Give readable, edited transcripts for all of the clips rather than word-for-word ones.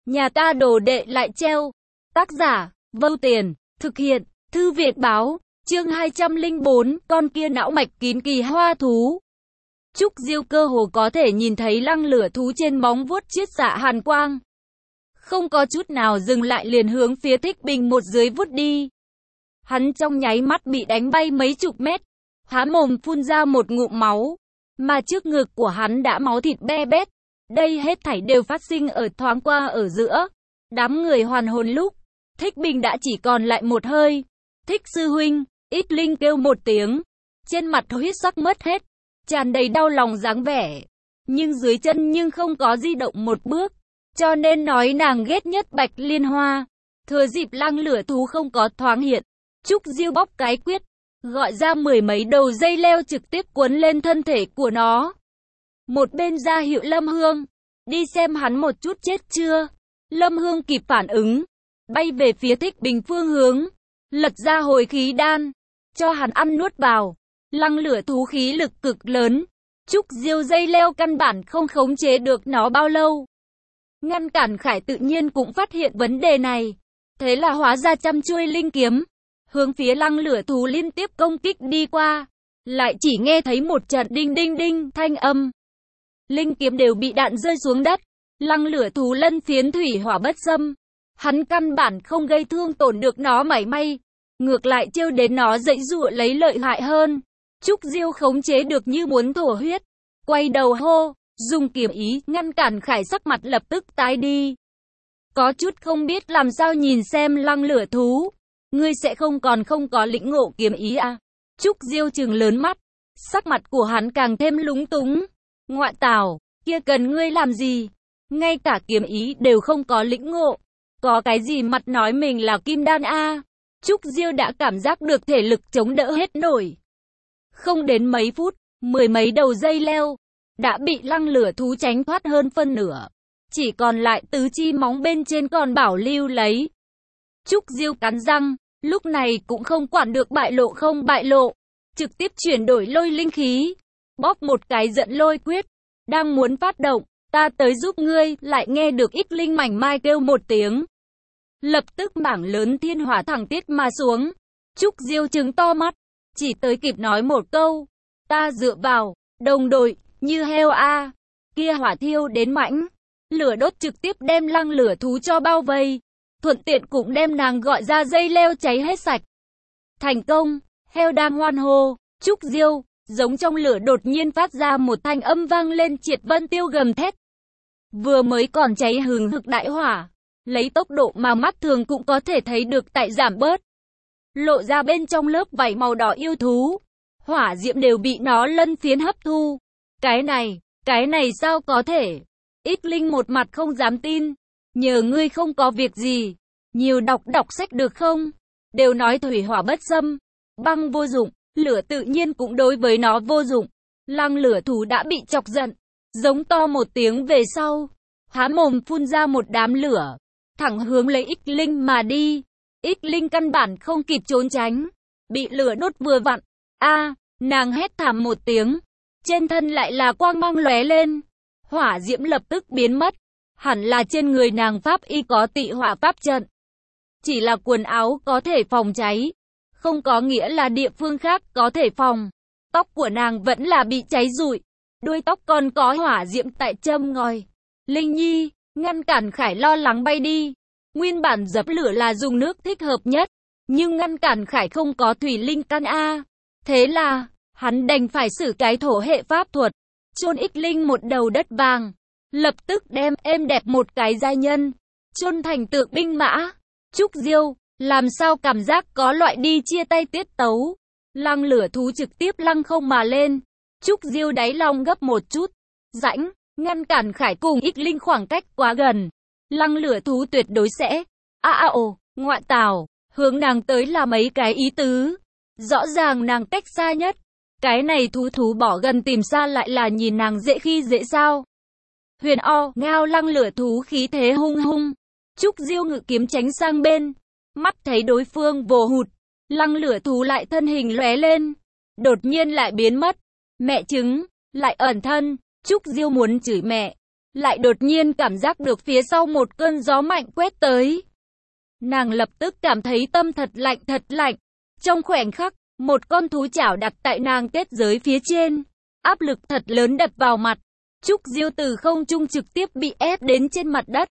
Nhà ta đồ đệ lại treo. Tác giả, Vâu Tiền, thực hiện, Thư viện báo, chương 204, con kia não mạch kín kỳ hoa thú. Trúc Diêu cơ hồ có thể nhìn thấy lăng lửa thú trên móng vuốt chiết xạ hàn quang. Không có chút nào dừng lại liền hướng phía Thích Bình một dưới vút đi. Hắn trong nháy mắt bị đánh bay mấy chục mét, há mồm phun ra một ngụm máu, mà trước ngực của hắn đã máu thịt be bét. Đây hết thảy đều phát sinh ở thoáng qua ở giữa. Đám người hoàn hồn lúc, Thích Bình đã chỉ còn lại một hơi. Thích sư huynh, Ít Linh kêu một tiếng, trên mặt huyết sắc mất hết, tràn đầy đau lòng dáng vẻ. Nhưng dưới chân nhưng không có di động một bước, cho nên nói nàng ghét nhất Bạch Liên Hoa. Thừa dịp lăng lửa thú không có thoáng hiện, Trúc Diêu bóc cái quyết, gọi ra mười mấy đầu dây leo trực tiếp quấn lên thân thể của nó. Một bên ra hiệu Lâm Hương, đi xem hắn một chút chết chưa. Lâm Hương kịp phản ứng, bay về phía Thích Bình phương hướng, lật ra hồi khí đan, cho hắn ăn nuốt vào. Lăng lửa thú khí lực cực lớn, Trúc Diêu dây leo căn bản không khống chế được nó bao lâu. Ngăn cản Khải tự nhiên cũng phát hiện vấn đề này, thế là hóa ra trăm chuôi linh kiếm, hướng phía lăng lửa thú liên tiếp công kích đi qua. Lại chỉ nghe thấy một trận đinh đinh đinh thanh âm. Linh kiếm đều bị đạn rơi xuống đất. Lăng lửa thú lân phiến thủy hỏa bất xâm, hắn căn bản không gây thương tổn được nó mảy may, ngược lại trêu đến nó dãy dụa lấy lợi hại hơn. Trúc Diêu khống chế được như muốn thổ huyết, quay đầu hô, dùng kiếm ý ngăn cản Khải, sắc mặt lập tức tái đi. Có chút không biết làm sao nhìn xem lăng lửa thú, ngươi sẽ không có lĩnh ngộ kiếm ý à? Trúc Diêu trừng lớn mắt, sắc mặt của hắn càng thêm lúng túng. Ngoại tảo, kia cần ngươi làm gì? Ngay cả kiếm ý đều không có lĩnh ngộ, có cái gì mặt nói mình là kim đan a? Trúc Diêu đã cảm giác được thể lực chống đỡ hết nổi. Không đến mấy phút, mười mấy đầu dây leo đã bị lăng lửa thú tránh thoát hơn phân nửa, chỉ còn lại tứ chi móng bên trên còn bảo lưu lấy. Trúc Diêu cắn răng, lúc này cũng không quản được bại lộ không bại lộ, trực tiếp chuyển đổi lôi linh khí, bóp một cái giận lôi quyết, đang muốn phát động, ta tới giúp ngươi, lại nghe được Ít Linh mảnh mai kêu một tiếng. Lập tức mảng lớn thiên hỏa thẳng tiết mà xuống. Trúc Diêu trừng to mắt, chỉ tới kịp nói một câu, ta dựa vào, đồng đội, như heo a. Kia hỏa thiêu đến mãnh, lửa đốt trực tiếp đem lăng lửa thú cho bao vây, thuận tiện cũng đem nàng gọi ra dây leo cháy hết sạch. Thành công, heo đang hoan hô. Trúc Diêu, giống trong lửa đột nhiên phát ra một thanh âm vang lên, Triệt Vân Tiêu gầm thét. Vừa mới còn cháy hừng hực đại hỏa, lấy tốc độ mà mắt thường cũng có thể thấy được tại giảm bớt. Lộ ra bên trong lớp vảy màu đỏ yêu thú, hỏa diễm đều bị nó lân phiến hấp thu. Cái này sao có thể? Ít Linh một mặt không dám tin. Nhờ ngươi không có việc gì, nhiều đọc sách được không? Đều nói thủy hỏa bất xâm, băng vô dụng, lửa tự nhiên cũng đối với nó vô dụng. Lăng lửa thú đã bị chọc giận, giống to một tiếng về sau, há mồm phun ra một đám lửa, thẳng hướng lấy Ít Linh mà đi. Ít Linh căn bản không kịp trốn tránh, bị lửa đốt vừa vặn. A, nàng hét thảm một tiếng, trên thân lại là quang mang lóe lên, hỏa diễm lập tức biến mất. Hẳn là trên người nàng pháp y có tị hỏa pháp trận. Chỉ là quần áo có thể phòng cháy, không có nghĩa là địa phương khác có thể phòng. Tóc của nàng vẫn là bị cháy rụi, đuôi tóc còn có hỏa diễm tại châm ngòi. Linh Nhi, ngăn cản Khải lo lắng bay đi. Nguyên bản dập lửa là dùng nước thích hợp nhất, nhưng ngăn cản Khải không có thủy linh căn a. Thế là, hắn đành phải sử cái thổ hệ pháp thuật, chôn Ít Linh một đầu đất vàng. Lập tức đem êm đẹp một cái giai nhân chôn thành tượng binh mã. Trúc Diêu, làm sao cảm giác có loại đi chia tay tiết tấu. Lăng lửa thú trực tiếp lăng không mà lên. Trúc Diêu đáy lòng gấp một chút, rãnh, ngăn cản Khải cùng Ít Linh khoảng cách quá gần. Lăng lửa thú tuyệt đối sẽ, ngoại tảo, hướng nàng tới là mấy cái ý tứ. Rõ ràng nàng cách xa nhất, cái này thú bỏ gần tìm xa lại là nhìn nàng dễ khi dễ sao. Huyền ngao lăng lửa thú khí thế hung hung. Trúc Diêu ngự kiếm tránh sang bên, mắt thấy đối phương vồ hụt, lăng lửa thú lại thân hình lóe lên, đột nhiên lại biến mất. Mẹ chứng, lại ẩn thân. Trúc Diêu muốn chửi mẹ, lại đột nhiên cảm giác được phía sau một cơn gió mạnh quét tới. Nàng lập tức cảm thấy tâm thật lạnh thật lạnh. Trong khoảnh khắc, một con thú chảo đặt tại nàng kết giới phía trên. Áp lực thật lớn đập vào mặt. Trúc Diêu từ không trung trực tiếp bị ép đến trên mặt đất.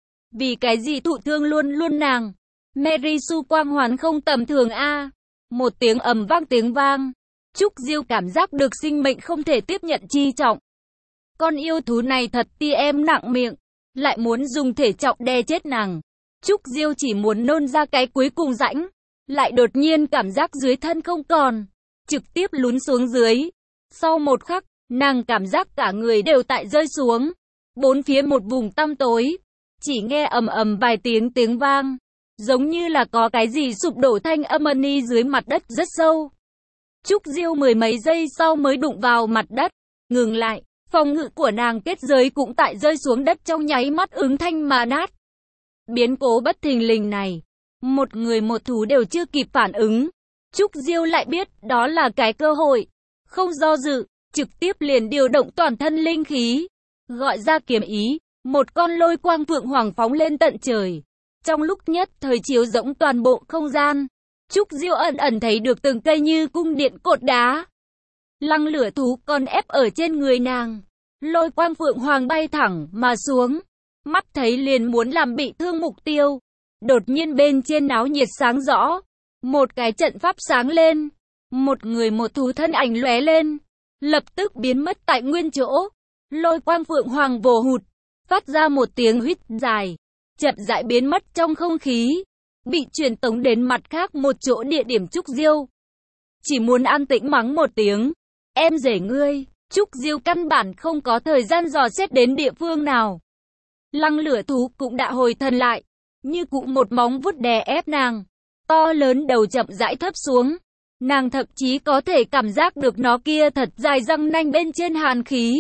Vì cái gì thụ thương luôn luôn nàng? Merisu quang hoàn không tầm thường a. Một tiếng ầm vang tiếng vang. Trúc Diêu cảm giác được sinh mệnh không thể tiếp nhận chi trọng. Con yêu thú này thật ti em nặng miệng, lại muốn dùng thể trọng đè chết nàng. Trúc Diêu chỉ muốn nôn ra cái cuối cùng rãnh, lại đột nhiên cảm giác dưới thân không còn, trực tiếp lún xuống dưới. Sau một khắc, nàng cảm giác cả người đều tại rơi xuống. Bốn phía một vùng tăm tối, chỉ nghe ầm ầm vài tiếng vang, giống như là có cái gì sụp đổ thanh âm ni dưới mặt đất rất sâu. Trúc Diêu mười mấy giây sau mới đụng vào mặt đất, ngừng lại, phòng ngự của nàng kết giới cũng tại rơi xuống đất trong nháy mắt ứng thanh mà nát. Biến cố bất thình lình này, một người một thú đều chưa kịp phản ứng. Trúc Diêu lại biết đó là cái cơ hội, không do dự, trực tiếp liền điều động toàn thân linh khí, gọi ra kiếm ý, một con lôi quang phượng hoàng phóng lên tận trời. Trong lúc nhất thời chiếu rỗng toàn bộ không gian, Trúc Diêu ẩn ẩn thấy được từng cây như cung điện cột đá. Lăng lửa thú còn ép ở trên người nàng, lôi quang phượng hoàng bay thẳng mà xuống, mắt thấy liền muốn làm bị thương mục tiêu. Đột nhiên bên trên náo nhiệt sáng rõ, một cái trận pháp sáng lên, một người một thú thân ảnh lóe lên, lập tức biến mất tại nguyên chỗ. Lôi quang phượng hoàng vồ hụt, phát ra một tiếng huýt dài, chậm rãi biến mất trong không khí, bị truyền tống đến mặt khác một chỗ địa điểm. Trúc Diêu chỉ muốn an tĩnh mắng một tiếng, em rể ngươi. Trúc Diêu căn bản không có thời gian dò xét đến địa phương nào. Lăng lửa thú cũng đã hồi thần lại, như cụ một móng vuốt đè ép nàng, to lớn đầu chậm rãi thấp xuống. Nàng thậm chí có thể cảm giác được nó kia thật dài răng nanh bên trên hàn khí.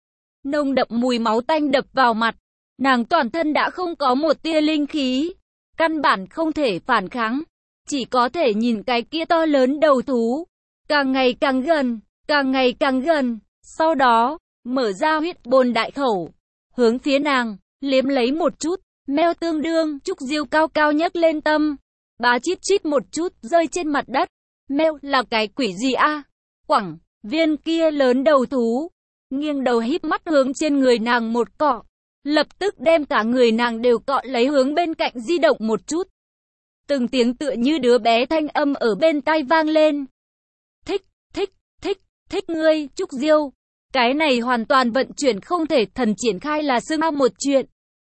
Nồng đậm mùi máu tanh đập vào mặt, nàng toàn thân đã không có một tia linh khí, căn bản không thể phản kháng, chỉ có thể nhìn cái kia to lớn đầu thú, càng ngày càng gần, càng ngày càng gần, sau đó, mở ra huyết bồn đại khẩu, hướng phía nàng, liếm lấy một chút, meo tương đương. Trúc Diêu cao cao nhấc lên tâm, bá chít chít một chút rơi trên mặt đất. Meo là cái quỷ gì a? Quẳng, viên kia lớn đầu thú, nghiêng đầu híp mắt hướng trên người nàng một cọ, lập tức đem cả người nàng đều cọ lấy hướng bên cạnh di động một chút. Từng tiếng tựa như đứa bé thanh âm ở bên tai vang lên. Thích, thích, thích, thích ngươi, Trúc Diêu. Cái này hoàn toàn vận chuyển không thể, thần triển khai là xưng ao một chuyện.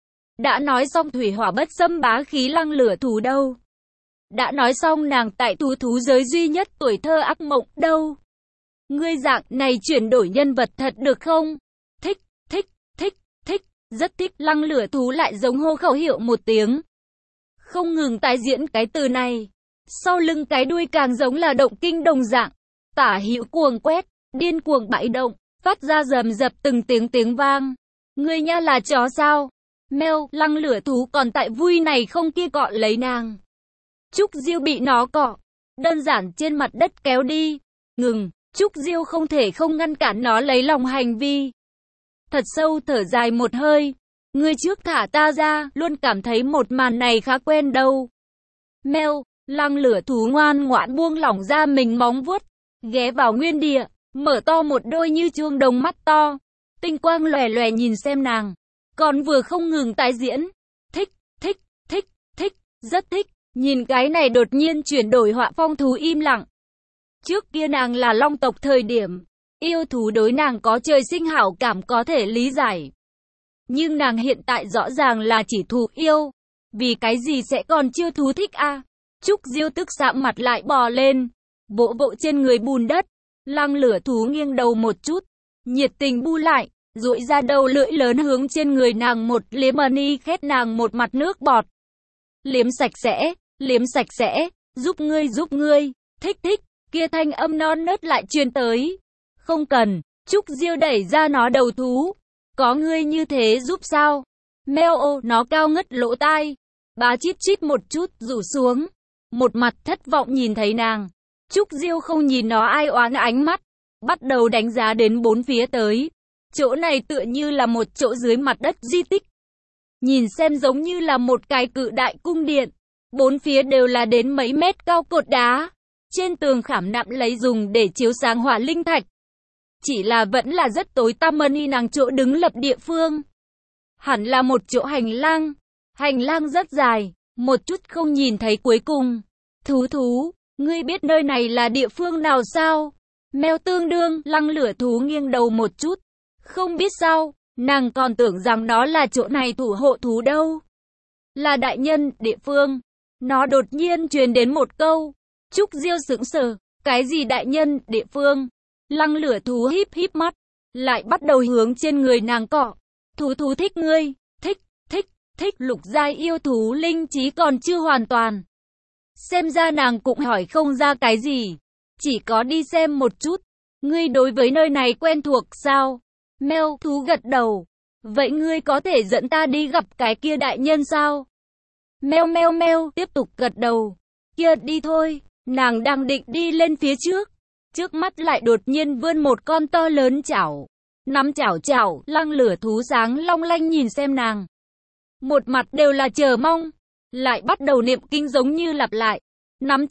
Đã nói xong thủy hỏa bất xâm bá khí lăng lửa thú đâu. Đã nói xong nàng tại thú giới duy nhất tuổi thơ ác mộng đâu. Ngươi dạng này chuyển đổi nhân vật thật được không? Thích, thích, thích, thích, rất thích. Lăng lửa thú lại giống hô khẩu hiệu một tiếng, không ngừng tái diễn cái từ này. Sau lưng cái đuôi càng giống là động kinh đồng dạng, tả hữu cuồng quét, điên cuồng bãi động, phát ra rầm rập từng tiếng vang. Ngươi nha là chó sao? Meo, lăng lửa thú còn tại vui này không kia cọ lấy nàng. Trúc Diêu bị nó cọ, đơn giản trên mặt đất kéo đi. Ngừng, Trúc Diêu không thể không ngăn cản nó lấy lòng hành vi. Thật sâu thở dài một hơi. Ngươi trước thả ta ra, luôn cảm thấy một màn này khá quen đâu. Meo, lăng lửa thú ngoan ngoãn buông lỏng ra mình móng vuốt, ghé vào nguyên địa, mở to một đôi như chuông đồng mắt to, tinh quang lòe lòe nhìn xem nàng, còn vừa không ngừng tái diễn. Thích, thích, thích, thích, rất thích. Nhìn cái này đột nhiên chuyển đổi họa phong thú im lặng. Trước kia nàng là long tộc thời điểm, yêu thú đối nàng có trời sinh hảo cảm có thể lý giải. Nhưng nàng hiện tại rõ ràng là chỉ thú yêu. Vì cái gì sẽ còn chưa thú thích a? Trúc Diêu tức sạm mặt lại bò lên, vỗ vỗ trên người bùn đất. Lăng lửa thú nghiêng đầu một chút, nhiệt tình bu lại, duỗi ra đầu lưỡi lớn hướng trên người nàng một liếm ni khét nàng một mặt nước bọt. Liếm sạch sẽ, giúp ngươi, thích thích, kia thanh âm non nớt lại truyền tới. Không cần, Trúc Diêu đẩy ra nó đầu thú. Có ngươi như thế giúp sao? Meo ô, nó cao ngất lỗ tai, bá chít chít một chút rủ xuống, một mặt thất vọng nhìn thấy nàng. Trúc Diêu không nhìn nó ai oán ánh mắt, bắt đầu đánh giá đến bốn phía tới. Chỗ này tựa như là một chỗ dưới mặt đất di tích. Nhìn xem giống như là một cái cự đại cung điện. Bốn phía đều là đến mấy mét cao cột đá. Trên tường khảm nạm lấy dùng để chiếu sáng hỏa linh thạch. Chỉ là vẫn là rất tối tăm y nàng chỗ đứng lập địa phương. Hẳn là một chỗ hành lang. Hành lang rất dài, một chút không nhìn thấy cuối cùng. Thú, ngươi biết nơi này là địa phương nào sao? Mèo tương đương, lăng lửa thú nghiêng đầu một chút. Không biết sao, nàng còn tưởng rằng nó là chỗ này thủ hộ thú đâu. Là đại nhân, địa phương. Nó đột nhiên truyền đến một câu. Trúc Diêu sững sờ, cái gì đại nhân, địa phương? Lăng lửa thú híp híp mắt, lại bắt đầu hướng trên người nàng cọ. Thú thích ngươi, thích, lục giai yêu thú linh trí còn chưa hoàn toàn. Xem ra nàng cũng hỏi không ra cái gì, chỉ có đi xem một chút. Ngươi đối với nơi này quen thuộc sao? Mèo thú gật đầu. Vậy ngươi có thể dẫn ta đi gặp cái kia đại nhân sao? Mèo tiếp tục gật đầu. Kia đi thôi, nàng đang định đi lên phía trước. Trước mắt lại đột nhiên vươn một con to lớn chảo. Nắm chảo, lăng lửa thú sáng long lanh nhìn xem nàng. Một mặt đều là chờ mong. Lại bắt đầu niệm kinh giống như lặp lại. Nắm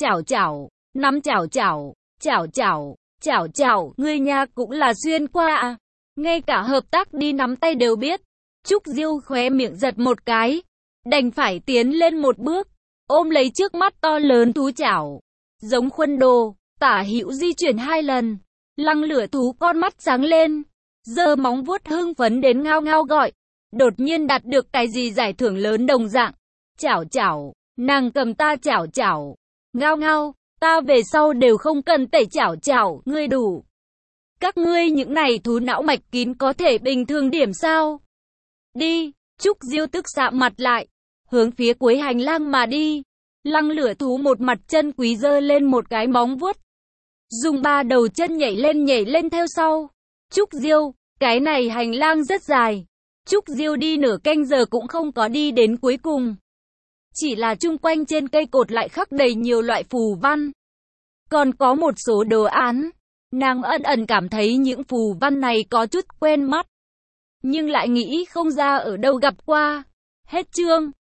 chảo, ngươi nha cũng là xuyên qua à. Ngay cả hợp tác đi nắm tay đều biết. Trúc Diêu khóe miệng giật một cái. Đành phải tiến lên một bước. Ôm lấy trước mắt to lớn thú chảo. Giống khuôn đồ, tả hữu di chuyển 2 lần. Lăng lửa thú con mắt sáng lên. Giơ móng vuốt hưng phấn đến ngao ngao gọi. Đột nhiên đạt được cái gì giải thưởng lớn đồng dạng. Chảo, nàng cầm ta chảo. Ngao, ta về sau đều không cần tẩy chảo, ngươi đủ. Các ngươi những này thú não mạch kín có thể bình thường điểm sao? Đi, Trúc Diêu tức sạm mặt lại, hướng phía cuối hành lang mà đi. Lăng lửa thú một mặt chân quý giơ lên một cái móng vuốt. Dùng 3 đầu chân nhảy lên theo sau. Trúc Diêu, cái này hành lang rất dài. Trúc Diêu đi nửa canh giờ cũng không có đi đến cuối cùng. Chỉ là chung quanh trên cây cột lại khắc đầy nhiều loại phù văn. Còn có một số đồ án. Nàng ẩn cảm thấy những phù văn này có chút quen mắt. Nhưng lại nghĩ không ra ở đâu gặp qua. Hết chương.